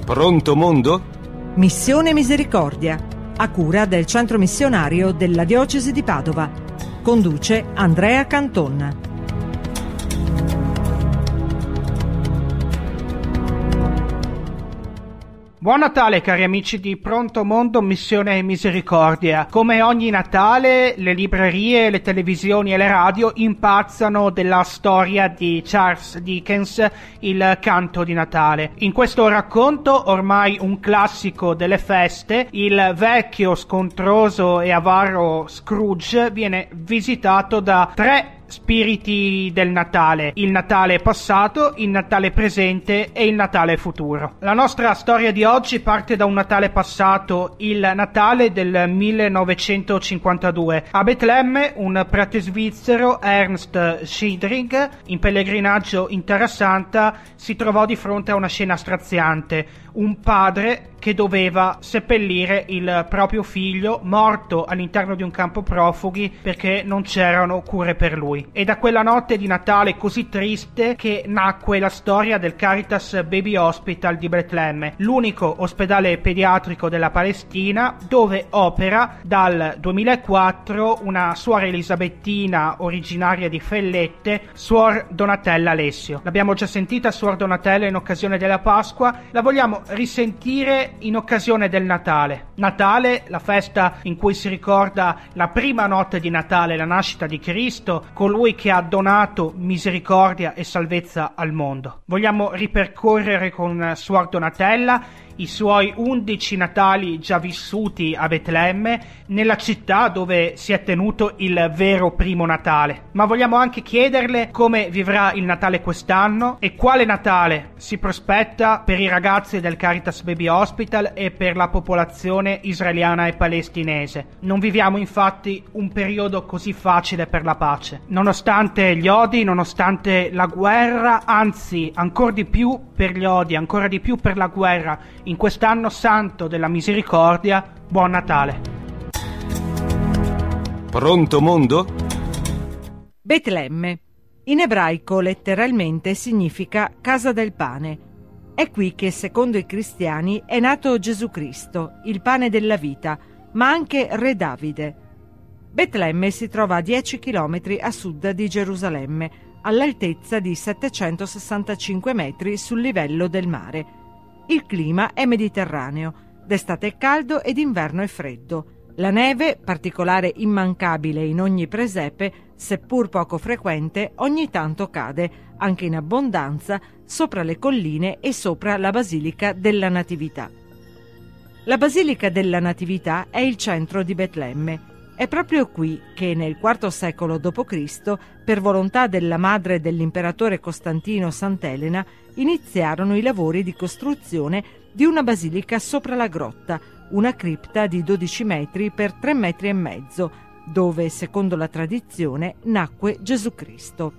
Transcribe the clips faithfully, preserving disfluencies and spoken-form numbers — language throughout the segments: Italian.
Pronto mondo? Missione Misericordia, a cura del Centro Missionario della Diocesi di Padova. Conduce Andrea Canton. Buon Natale cari amici di Pronto Mondo Missione Misericordia. Come ogni Natale le librerie, le televisioni e le radio impazzano della storia di Charles Dickens, Il canto di Natale. In questo racconto, ormai un classico delle feste, il vecchio, scontroso e avaro Scrooge viene visitato da tre spiriti del Natale: il Natale passato, il Natale presente e il Natale futuro. La nostra storia di oggi parte da un Natale passato, il Natale del millenovecentocinquantadue. A Betlemme un prete svizzero, Ernst Schiedrich, in pellegrinaggio in Terra Santa, si trovò di fronte a una scena straziante: un padre che doveva seppellire il proprio figlio morto all'interno di un campo profughi perché non c'erano cure per lui. E da quella notte di Natale così triste che nacque la storia del Caritas Baby Hospital di Betlemme, l'unico ospedale pediatrico della Palestina, dove opera dal duemilaquattro una suora elisabettina originaria di Fellette, Suor Donatella Alessio. L'abbiamo già sentita, Suor Donatella, in occasione della Pasqua, la vogliamo risentire in occasione del Natale. Natale, la festa in cui si ricorda la prima notte di Natale, la nascita di Cristo, colui che ha donato misericordia e salvezza al mondo. Vogliamo ripercorrere con Suor Donatella i suoi undici Natali già vissuti a Betlemme, nella città dove si è tenuto il vero primo Natale. Ma vogliamo anche chiederle come vivrà il Natale quest'anno e quale Natale si prospetta per i ragazzi del Caritas Baby Hospital e per la popolazione israeliana e palestinese. Non viviamo infatti un periodo così facile per la pace. Nonostante gli odi, nonostante la guerra, anzi ancora di più per gli odi, ancora di più per la guerra, in quest'anno santo della misericordia, buon Natale. Pronto mondo? Betlemme. In ebraico letteralmente significa casa del pane. È qui che, secondo i cristiani, è nato Gesù Cristo, il pane della vita, ma anche Re Davide. Betlemme si trova a dieci chilometri a sud di Gerusalemme, all'altezza di settecentosessantacinque metri sul livello del mare. Il clima è mediterraneo, d'estate è caldo ed d'inverno è freddo. La neve, particolare immancabile in ogni presepe, seppur poco frequente, ogni tanto cade, anche in abbondanza, sopra le colline e sopra la Basilica della Natività. La Basilica della Natività è il centro di Betlemme. È proprio qui che nel quarto secolo dopo Cristo, per volontà della madre dell'imperatore Costantino Sant'Elena, iniziarono i lavori di costruzione di una basilica sopra la grotta, una cripta di dodici metri per tre metri e mezzo, dove, secondo la tradizione, nacque Gesù Cristo.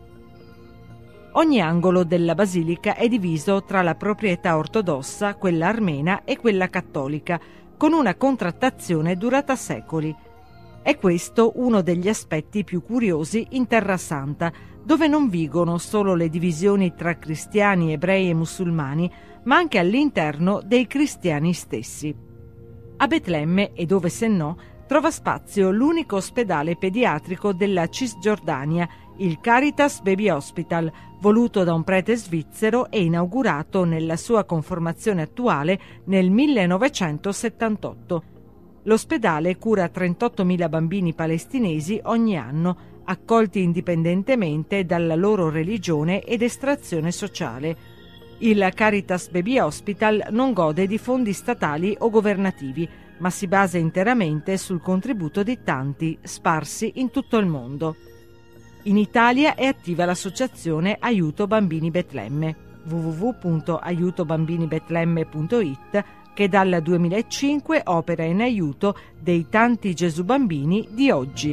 Ogni angolo della basilica è diviso tra la proprietà ortodossa, quella armena e quella cattolica, con una contrattazione durata secoli. È questo uno degli aspetti più curiosi in Terra Santa, dove non vigono solo le divisioni tra cristiani, ebrei e musulmani, ma anche all'interno dei cristiani stessi. A Betlemme, e dove se no, trova spazio l'unico ospedale pediatrico della Cisgiordania, il Caritas Baby Hospital, voluto da un prete svizzero e inaugurato nella sua conformazione attuale nel millenovecentosettantotto. L'ospedale cura trentottomila bambini palestinesi ogni anno, accolti indipendentemente dalla loro religione ed estrazione sociale. Il Caritas Baby Hospital non gode di fondi statali o governativi, ma si basa interamente sul contributo di tanti sparsi in tutto il mondo. In Italia è attiva l'associazione Aiuto Bambini Betlemme, w w w punto aiuto bambini betlemme punto i t, che dal duemilacinque opera in aiuto dei tanti Gesù bambini di oggi.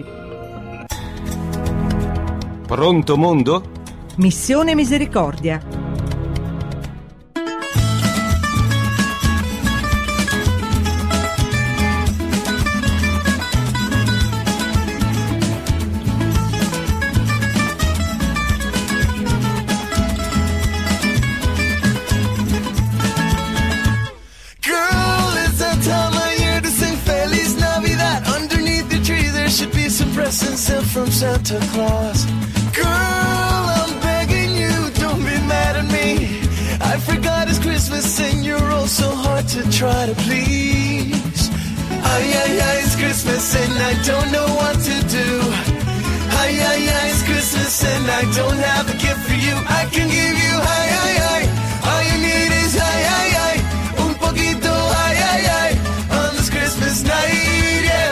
Pronto mondo? Missione Misericordia. presents sent from Santa Claus. Girl, I'm begging you, don't be mad at me. I forgot it's Christmas and you're all so hard to try to please. Ay, ay, ay, it's Christmas and I don't know what to do. Ay, ay, ay, it's Christmas and I don't have a gift for you. I can give you, ay, ay, ay, all you need is, ay, ay, ay, un poquito, ay, ay, ay, on this Christmas night, yeah.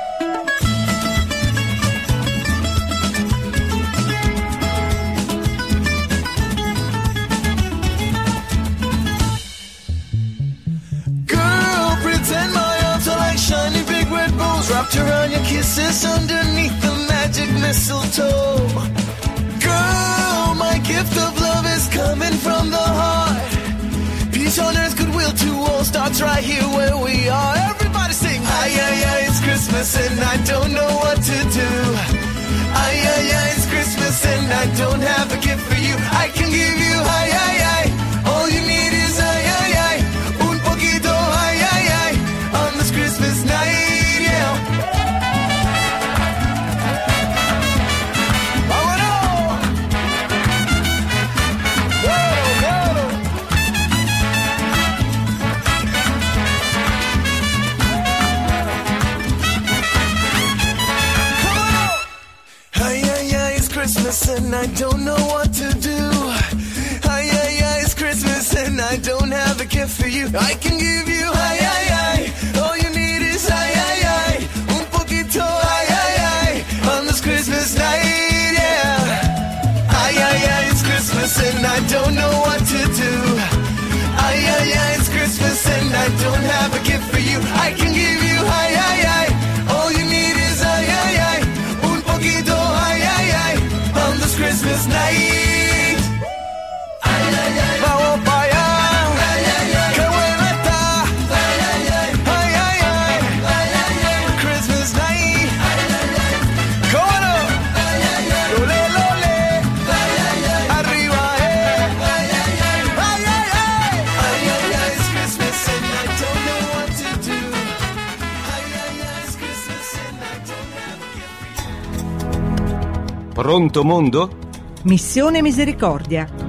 Girl, pretend my arms are like shiny big red balls wrapped around your kisses underneath the magic mistletoe. Girl, my gift of love is coming from the heart. Peace on earth, goodwill to all starts right here where we are. Everybody sing, ay, ay, ay, it's Christmas and I don't know what to do. Ay, ay, ay, it's Christmas and I don't have a gift for you. I can give you, ay, ay, ay, all you need is, ay, ay, ay, un poquito, ay, ay, ay, on this Christmas night, yeah. Vámonos. Whoa, whoa. Ay, ay, ay, it's Christmas and I don't know what to do. Ay, ay, ay, it's Christmas and I don't have a gift for you. I can give you, ay, ay, ay, all you need is, ay, ay, ay, un poquito, ay, ay, ay, on this Christmas night, yeah. Ay, ay, ay, it's Christmas and I don't know what to do. Ay, ay, ay, it's Christmas and I don't have a gift for you. I can give you, ay, ay, ay, all you need is, ay, ay, ay, un poquito, ay, ay, ay, on this Christmas night. Ay, ay, ay, vamos pa' allá. Ay, ay, ay, qué buena está. Ay, ay, ay, ay, ay, ay, ay, ay, ay, Christmas night. Ay, ay, ay, cómo no. Ay, ay, ay, lole, lole. Ay, ay, ay, arriba, eh. Ay, ay, ay, ay, ay, ay. Ay, ay, ay, it's Christmas and I don't know what to do. Ay, ay, ay, it's Christmas and I don't have a gift for you. Pronto mondo? Missione Misericordia.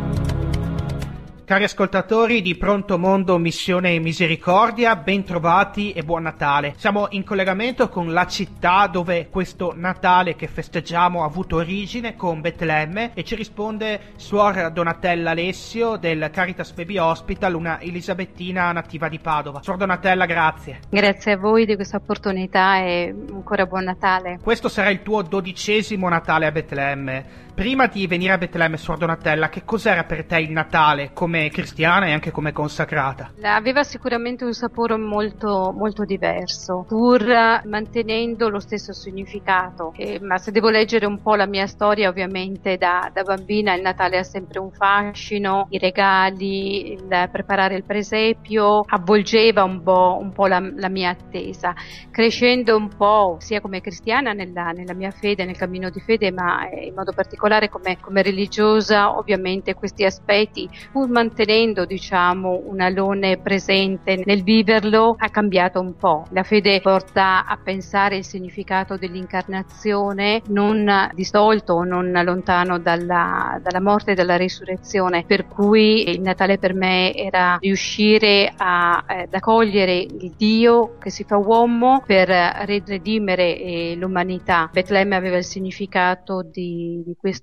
Cari ascoltatori di Pronto Mondo Missione Misericordia, ben trovati e buon Natale. Siamo in collegamento con la città dove questo Natale che festeggiamo ha avuto origine, con Betlemme, e ci risponde Suor Donatella Alessio del Caritas Baby Hospital, una elisabettina nativa di Padova. Suor Donatella, grazie. Grazie a voi di questa opportunità e ancora buon Natale. Questo sarà il tuo dodicesimo Natale a Betlemme. Prima di venire a Betlemme, Suor Donatella, che cos'era per te il Natale come cristiana e anche come consacrata? Aveva sicuramente un sapore molto, molto diverso, pur mantenendo lo stesso significato. Eh, ma se devo leggere un po' la mia storia, ovviamente da, da bambina il Natale ha sempre un fascino, i regali, il preparare il presepio, avvolgeva un po', un po' la, la mia attesa. Crescendo un po' sia come cristiana nella, nella mia fede, nel cammino di fede, ma in modo particolare come, come religiosa, ovviamente questi aspetti, pur mantenendo diciamo un alone presente nel viverlo, ha cambiato un po'. La fede porta a pensare il significato dell'incarnazione non distolto o non lontano dalla, dalla morte e dalla risurrezione, per cui il Natale per me era riuscire a, ad accogliere il Dio che si fa uomo per redimere eh, l'umanità. Betlemme aveva il significato di, di questa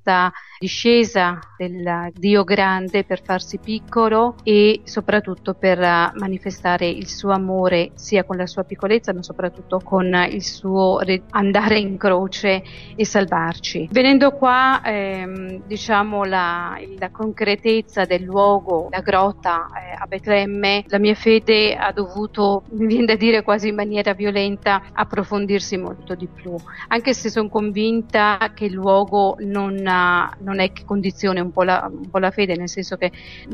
discesa del Dio grande per farsi piccolo e soprattutto per manifestare il suo amore sia con la sua piccolezza ma soprattutto con il suo andare in croce e salvarci. Venendo qua ehm, diciamo la, la concretezza del luogo, la grotta eh, a Betlemme, la mia fede ha dovuto, mi viene da dire quasi in maniera violenta, approfondirsi molto di più, anche se sono convinta che il luogo non, ha, non è che condizione un po' la un po' la fede, nel senso che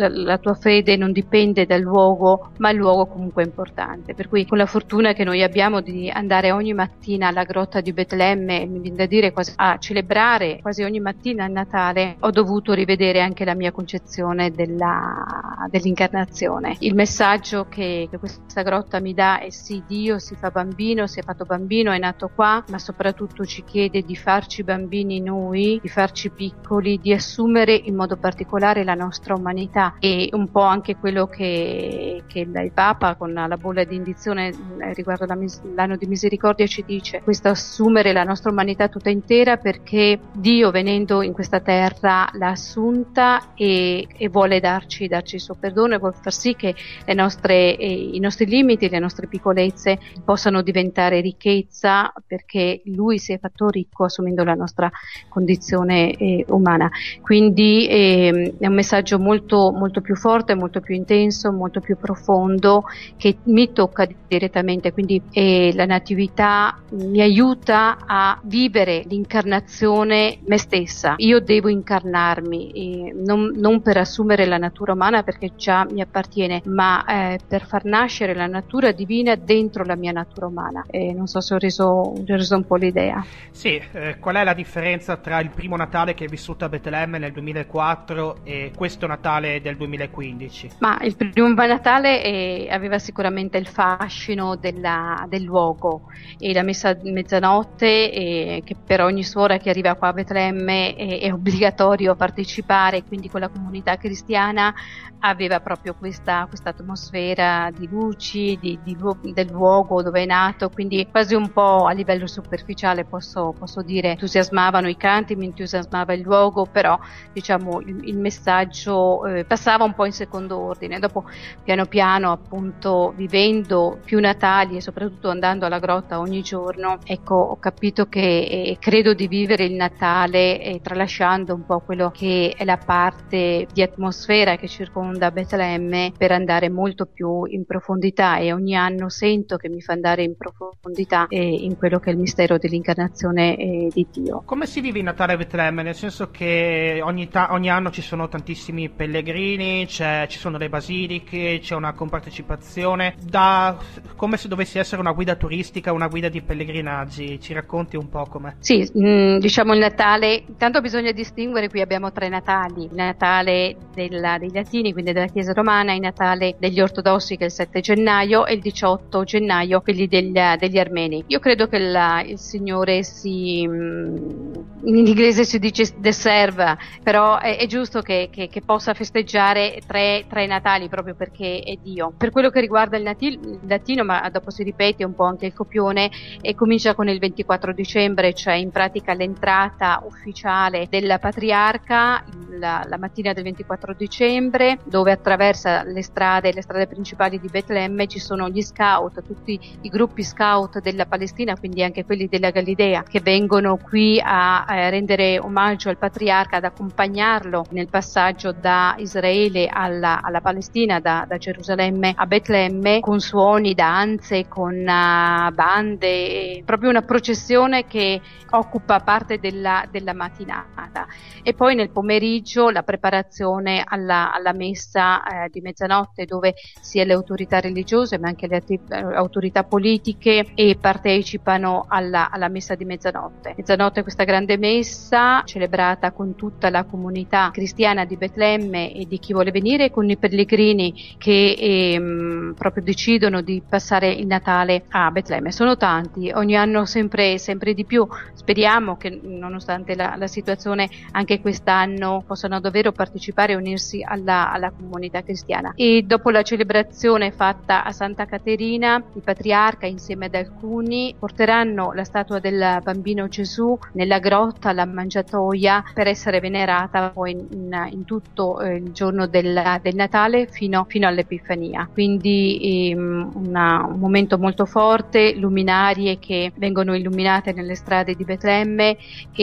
la, la tua fede non dipende dal luogo, ma il luogo comunque è importante. Per cui con la fortuna che noi abbiamo di andare ogni mattina alla grotta di Betlemme, mi viene da dire quasi a celebrare quasi ogni mattina il Natale, ho dovuto rivedere anche la mia concezione della, dell'incarnazione. Il messaggio che, che questa grotta mi dà è sì, Dio si fa bambino, si è fatto bambino, è nato qua, ma soprattutto ci chiede di farci bambini noi, di farci piccoli, di assumere in modo particolare la nostra umanità, e un po' anche quello che, che il Papa con la bolla di indizione riguardo la, l'anno di misericordia ci dice: questo assumere la nostra umanità tutta intera, perché Dio venendo in questa terra l'ha assunta e, e vuole darci, darci il suo perdono, e vuole far sì che le nostre, eh, i nostri limiti, le nostre piccolezze possano diventare ricchezza, perché Lui si è fatto ricco assumendo la nostra condizione eh, umana. Quindi eh, è un messaggio molto, molto più forte, molto più intenso, molto più profondo, che mi tocca direttamente. Quindi eh, la natività mi aiuta a vivere l'incarnazione me stessa. Io devo incarnarmi, eh, non, non per assumere la natura umana, perché già mi appartiene, ma eh, per far nascere la natura divina dentro la mia natura umana. Eh, non so se ho reso, ho reso un po' l'idea. Sì, eh, qual è la differenza tra il primo Natale che hai vissuto a Betlemme nel duemilaquattro e questo Natale del duemilaquindici? Ma il primo Natale eh, aveva sicuramente il fascino della, del luogo, e la messa a mezzanotte, eh, che per ogni suora che arriva qua a Betlemme è, è obbligatorio partecipare, quindi con la comunità cristiana aveva proprio questa, questa atmosfera di luci, di, di, del luogo dove è nato, quindi quasi un po' a livello superficiale posso, posso dire entusiasmavano i canti, mi entusiasmava il luogo, però diciamo il, il messaggio eh, passava un po' in secondo ordine. Dopo piano piano, appunto, vivendo più Natali e soprattutto andando alla grotta ogni giorno, ecco, ho capito che eh, credo di vivere il Natale eh, tralasciando un po' quello che è la parte di atmosfera che circonda Betlemme, per andare molto più in profondità, e ogni anno sento che mi fa andare in profondità eh, in quello che è il mistero dell'incarnazione eh, di Dio. Come si vive il Natale a Betlemme? Nel senso che ogni, ta- ogni anno ci sono tantissimi pellegrini, c'è, ci sono le basiliche, c'è una compartecipazione, da, come se dovessi essere una guida turistica, una guida di pellegrinaggi. Ci racconti un po' com'è? Sì, mh, diciamo il Natale, intanto bisogna distinguere, qui abbiamo tre Natali: il Natale della, dei Latini, quindi della Chiesa Romana, il Natale degli Ortodossi che è il sette gennaio e il diciotto gennaio quelli degli, degli Armeni. Io credo che la, il Signore si, mh, in inglese si dice deserve, però è, è giusto che, che, che possa festeggiare tre, tre Natali, proprio perché è Dio. Per quello che riguarda il, nati, il latino, ma dopo si ripete un po' anche il copione, e comincia con il ventiquattro dicembre, cioè in pratica l'entrata ufficiale della patriarca la, la mattina del ventiquattro dicembre, dove attraversa le strade, le strade principali di Betlemme. Ci sono gli scout, tutti i gruppi scout della Palestina, quindi anche quelli della Galilea, che vengono qui a eh, rendere omaggio al patriarca, ad accompagnarlo nel passaggio da Israele alla, alla Palestina, da, da Gerusalemme a Betlemme, con suoni, danze, con uh, bande, proprio una processione che occupa parte della, della mattinata. E poi nel pomeriggio la preparazione alla, alla messa eh, di mezzanotte, dove sia le autorità religiose ma anche le atti- autorità politiche e partecipano alla, alla messa di mezzanotte. Mezzanotte è questa grande messa celebrata con tutta la comunità cristiana di Betlemme e di chi vuole venire, con i pellegrini che ehm, proprio decidono di passare il Natale a Betlemme. Sono tanti, ogni anno sempre, sempre di più. Speriamo che, nonostante la, la situazione, anche quest'anno possano davvero partecipare e unirsi alla, alla comunità cristiana. E dopo la celebrazione fatta a Santa Caterina, il patriarca insieme ad alcuni porteranno la statua del bambino Gesù nella grotta, alla mangiatoia, per essere venerata poi in, in, in tutto eh, il giorno del, del Natale fino, fino all'Epifania. Quindi ehm, una, un momento molto forte, luminarie che vengono illuminate nelle strade di Betlemme,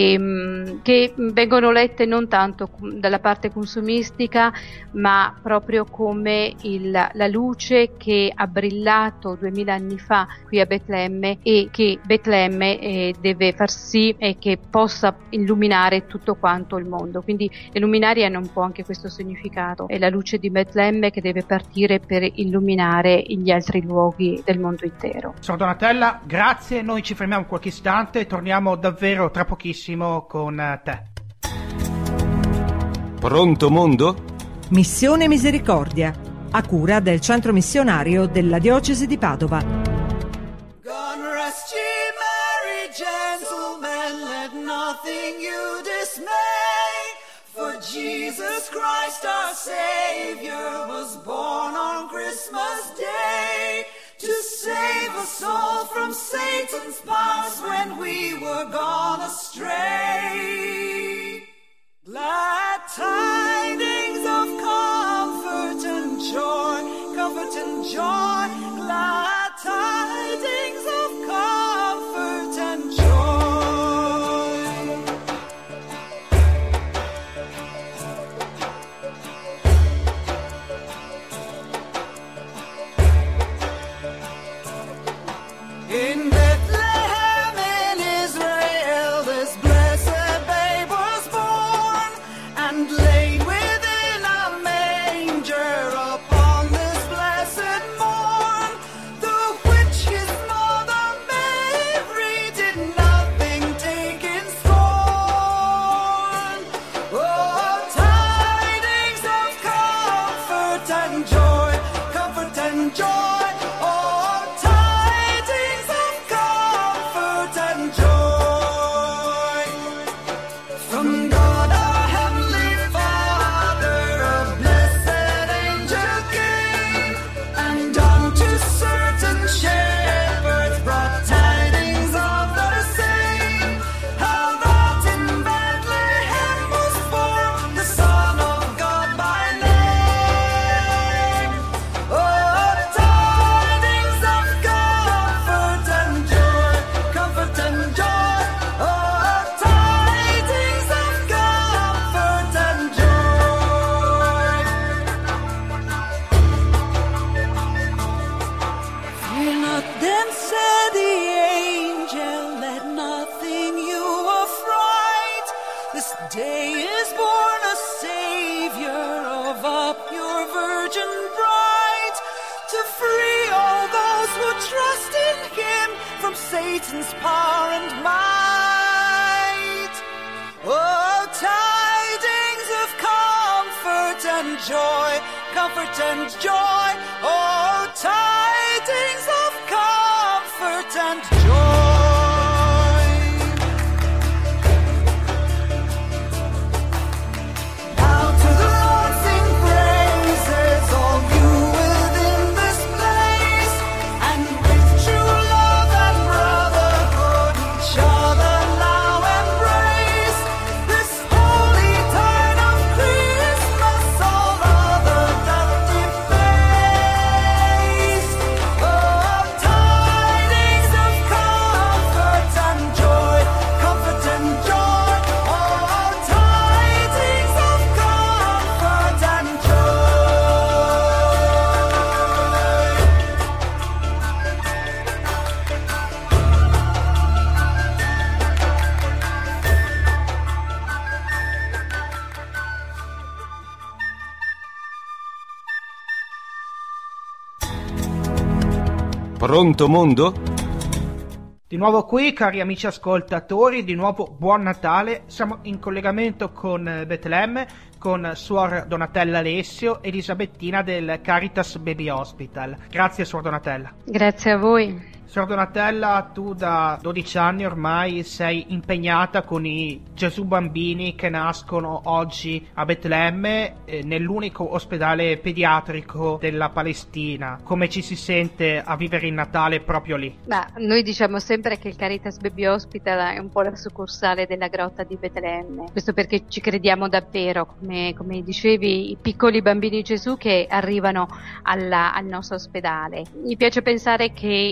ehm, che vengono lette non tanto dalla parte consumistica, ma proprio come il, la luce che ha brillato duemila anni fa qui a Betlemme, e che Betlemme eh, deve far sì eh, che possa possa illuminare tutto quanto il mondo. Quindi le luminarie hanno un po' anche questo significato, è la luce di Betlemme che deve partire per illuminare gli altri luoghi del mondo intero. Sor Donatella, grazie, noi ci fermiamo qualche istante e torniamo davvero tra pochissimo con te. Pronto mondo? Missione Misericordia, a cura del centro missionario della diocesi di Padova. God rest ye merry gentlemen, let nothing you dismay, for Jesus Christ our Savior was born on Christmas Day, to save us all from Satan's powers when we were gone astray. Glad tidings of comfort and joy, comfort and joy, glad tidings of comfort and joy. In Bethlehem in Israel this blessed babe was born, and laid within a manger upon this blessed morn. The which his mother Mary did nothing take in scorn. Oh, tidings of comfort and joy, comfort and joy. Oh, tidings of comfort and joy. From God our Heavenly Father, a blessed angel came, and unto certain shepherds brought tidings of the same, how that in Bethlehem was born the Son of God by name. Oh, tidings of comfort and joy, comfort and joy. Oh, tidings of comfort and joy. Fear not then, said the angel, let nothing you affright. This day is born a Savior of a pure virgin bright, to free all those who trust in Him from Satan's power and might. Oh, tidings of comfort and joy, comfort and joy. Oh, tidings of comfort and joy. Now to the Lord sing praises, all you within this place, and with true love and brotherhood each other now embrace. This holy tide of Christmas all other doth deface. Oh, tidings of comfort and joy, comfort and joy. Oh, tidings of comfort and joy. Pronto mondo? Di nuovo qui, cari amici ascoltatori, di nuovo buon Natale. Siamo in collegamento con Betlemme, con Suor Donatella Alessio, Elisabettina del Caritas Baby Hospital. Grazie, Suor Donatella. Grazie a voi. Suor Donatella, tu da dodici anni ormai sei impegnata con i Gesù bambini che nascono oggi a Betlemme, eh, nell'unico ospedale pediatrico della Palestina. Come ci si sente a vivere il Natale proprio lì? Ma noi diciamo sempre che il Caritas Baby Hospital è un po' la succursale della grotta di Betlemme. Questo perché ci crediamo davvero, come, come dicevi, i piccoli bambini Gesù che arrivano alla, al nostro ospedale. Mi piace pensare che i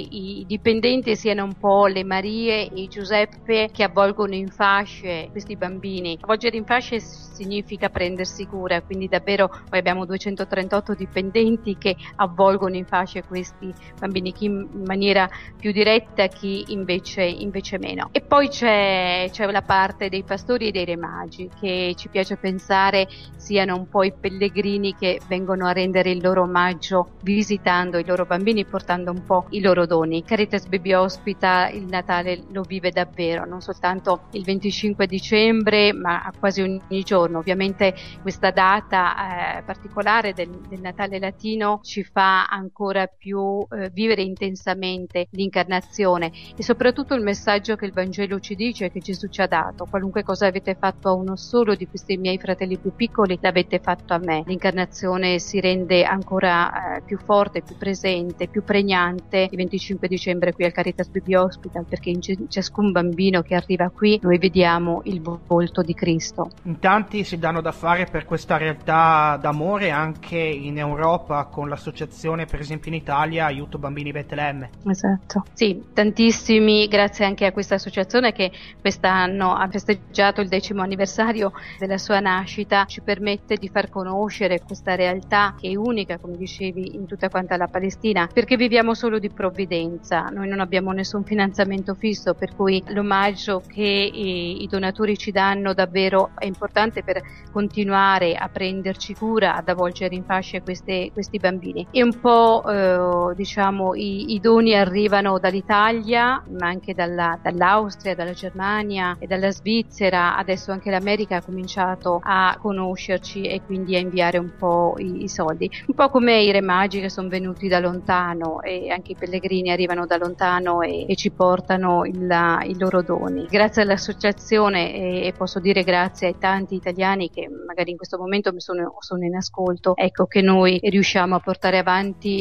dipendenti siano un po' le Marie e i Giuseppe che avvolgono in fasce questi bambini. Avvolgere in fasce significa prendersi cura, quindi davvero noi abbiamo duecentotrentotto dipendenti che avvolgono in fasce questi bambini, chi in maniera più diretta, chi invece, invece meno. E poi c'è, c'è la parte dei pastori e dei re magi, che ci piace pensare siano un po' i pellegrini che vengono a rendere il loro omaggio visitando i loro bambini, portando un po' i loro doni. Caritas Baby Hospital il Natale lo vive davvero, non soltanto il venticinque dicembre, ma quasi ogni giorno. Ovviamente questa data eh, particolare del, del Natale latino ci fa ancora più eh, vivere intensamente l'incarnazione e soprattutto il messaggio che il Vangelo ci dice, che Gesù ci ha dato: qualunque cosa avete fatto a uno solo di questi miei fratelli più piccoli l'avete fatto a me. L'incarnazione si rende ancora eh, più forte, più presente, più pregnante il venticinque dicembre qui al Caritas Baby Hospital, perché in c- ciascun bambino che arriva qui noi vediamo il volto di Cristo. In tanti si danno da fare per questa realtà d'amore anche in Europa, con l'associazione per esempio in Italia Aiuto Bambini Betlemme. Esatto, sì, tantissimi, grazie anche a questa associazione che quest'anno ha festeggiato il decimo anniversario della sua nascita, ci permette di far conoscere questa realtà che è unica, come dicevi, in tutta quanta la Palestina, perché viviamo solo di provvidenza, noi non abbiamo nessun finanziamento fisso, per cui l'omaggio che i, i donatori ci danno davvero è importante per continuare a prenderci cura, ad avvolgere in fasce queste, questi bambini. E un po' eh, diciamo i, i doni arrivano dall'Italia, ma anche dalla, dall'Austria, dalla Germania e dalla Svizzera. Adesso anche l'America ha cominciato a conoscerci e quindi a inviare un po' i, i soldi, un po' come i re magi che sono venuti da lontano, e anche i pellegrini arrivano da lontano e, e ci portano il, i loro doni. Grazie all'associazione e, e posso dire grazie ai tanti italiani che magari in questo momento mi sono, sono in ascolto, ecco che noi riusciamo a portare avanti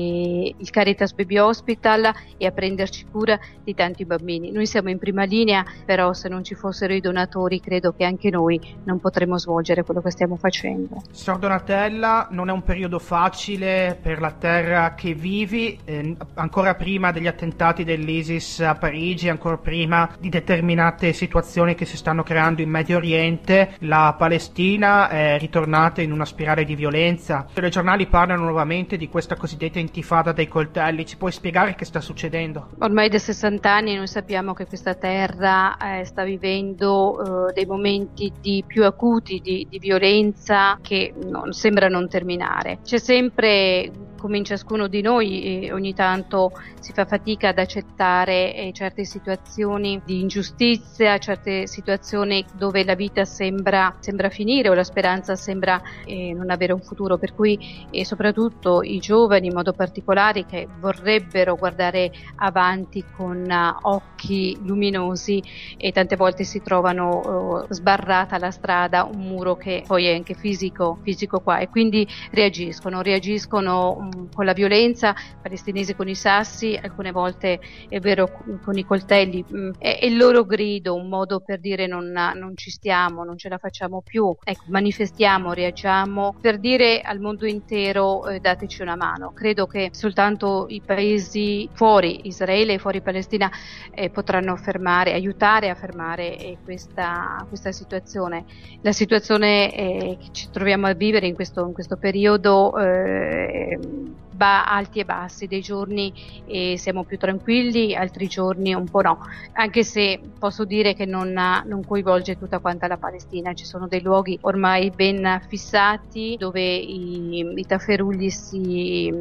e, il Caritas Baby Hospital e a prenderci cura di tanti bambini. Noi siamo in prima linea, però se non ci fossero i donatori credo che anche noi non potremmo svolgere quello che stiamo facendo. Sor Donatella, non è un periodo facile per la terra che vivi, eh, ancora prima degli attentati dell'ISIS a Parigi, ancora prima di determinate situazioni che si stanno creando in Medio Oriente. La Palestina è ritornata in una spirale di violenza. I giornali parlano nuovamente di questa cosiddetta intifada dei coltelli. Ci puoi spiegare che sta succedendo? Ormai da sessanta anni noi sappiamo che questa terra eh, sta vivendo eh, dei momenti di più acuti di, di violenza che non, sembra non terminare. C'è sempre, come in ciascuno di noi, eh, ogni tanto si fa fatica ad accettare eh, certe situazioni di ingiustizia, certe situazioni dove la vita sembra, sembra finire o la speranza sembra eh, non avere un futuro, per cui eh, soprattutto i giovani in modo particolare che vorrebbero guardare avanti con uh, occhi luminosi e tante volte si trovano uh, sbarrata la strada, un muro che poi è anche fisico, fisico qua, e quindi reagiscono, reagiscono um, con la violenza, palestinesi con i sassi, alcune volte è vero con i coltelli, um, è, è il loro grido, un modo per dire non, non ci stiamo, non ce la facciamo più, ecco, manifestiamo, reagiamo per dire al mondo intero eh, dateci una mano. Credo che soltanto i paesi fuori Israele e fuori Palestina eh, potranno fermare, aiutare a fermare eh, questa, questa situazione. La situazione eh, che ci troviamo a vivere in questo, in questo periodo eh, va alti e bassi, dei giorni eh, siamo più tranquilli, altri giorni un po' no, anche se posso dire che non, non coinvolge tutta quanta la Palestina. Ci sono dei luoghi ormai ben fissati dove i, i tafferugli si,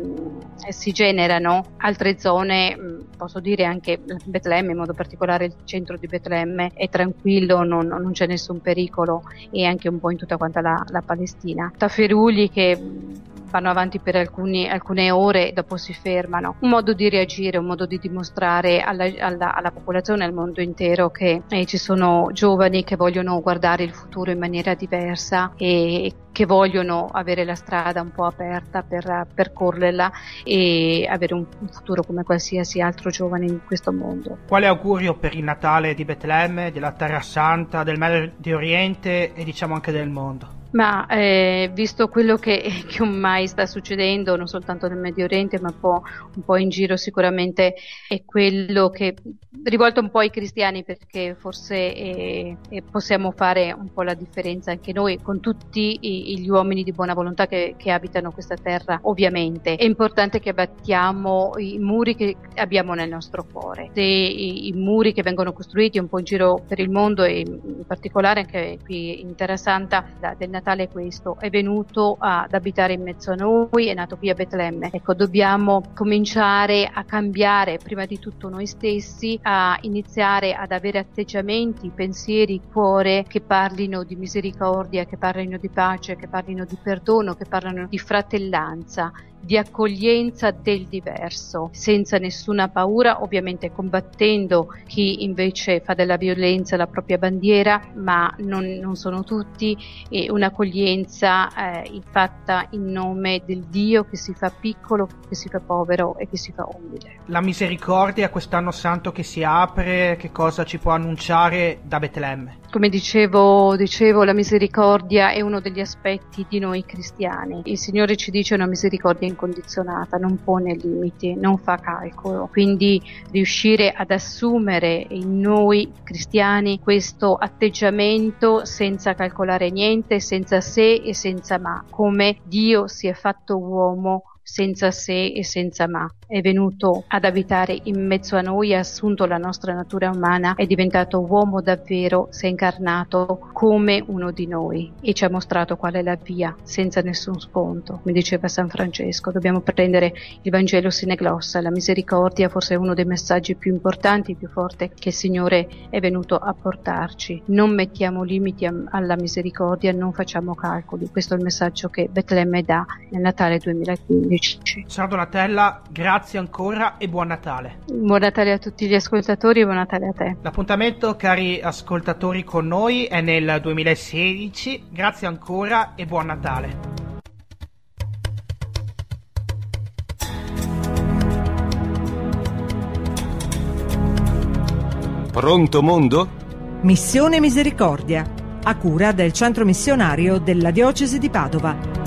si generano, altre zone, posso dire anche Betlemme, in modo particolare il centro di Betlemme è tranquillo, non, non c'è nessun pericolo, e anche un po' in tutta quanta la, la Palestina. Tafferugli che vanno avanti per alcuni, alcune ore e dopo si fermano. Un modo di reagire, un modo di dimostrare alla, alla, alla popolazione, al mondo intero che eh, ci sono giovani che vogliono guardare il futuro in maniera diversa e che vogliono avere la strada un po' aperta per percorrerla e avere un, un futuro come qualsiasi altro giovane in questo mondo. Quale augurio per il Natale di Betlemme, della Terra Santa, del Medio Oriente e diciamo anche del mondo? Ma eh, visto quello che, che ormai sta succedendo non soltanto nel Medio Oriente ma un po', un po' in giro, sicuramente è quello che rivolto un po' ai cristiani, perché forse eh, eh, possiamo fare un po' la differenza anche noi con tutti i, gli uomini di buona volontà che, che abitano questa terra. Ovviamente è importante che abbattiamo i muri che abbiamo nel nostro cuore. Se i, i muri che vengono costruiti un po' in giro per il mondo, e in particolare anche qui in Terra Santa, da, del Natale questo è venuto ad abitare in mezzo a noi, è nato qui a Betlemme. Ecco, dobbiamo cominciare a cambiare prima di tutto noi stessi, a iniziare ad avere atteggiamenti, pensieri, cuore che parlino di misericordia, che parlino di pace, che parlino di perdono, che parlino di fratellanza, di accoglienza del diverso, senza nessuna paura, ovviamente combattendo chi invece fa della violenza la propria bandiera, ma non, non sono tutti, e un'accoglienza eh, fatta in nome del Dio che si fa piccolo, che si fa povero e che si fa umile. La misericordia quest'anno santo che si apre, che cosa ci può annunciare da Betlemme? Come dicevo, dicevo, la misericordia è uno degli aspetti di noi cristiani. Il Signore ci dice una misericordia incondizionata, non pone limiti, non fa calcolo. Quindi riuscire ad assumere in noi cristiani questo atteggiamento senza calcolare niente, senza se e senza ma, come Dio si è fatto uomo senza se e senza ma, è venuto ad abitare in mezzo a noi, ha assunto la nostra natura umana, è diventato uomo davvero, si è incarnato come uno di noi e ci ha mostrato qual è la via senza nessun sconto. Come diceva San Francesco, dobbiamo prendere il Vangelo sine glossa. La misericordia forse è uno dei messaggi più importanti, più forti che il Signore è venuto a portarci. Non mettiamo limiti a, alla misericordia, non facciamo calcoli. Questo è il messaggio che Betlemme dà nel Natale duemilaquindici. Sor Donatella, grazie ancora e buon Natale. Buon Natale a tutti gli ascoltatori e buon Natale a te. L'appuntamento, cari ascoltatori, con noi è nel duemilasedici. Grazie ancora e buon Natale. Pronto mondo? Missione Misericordia, a cura del Centro Missionario della Diocesi di Padova.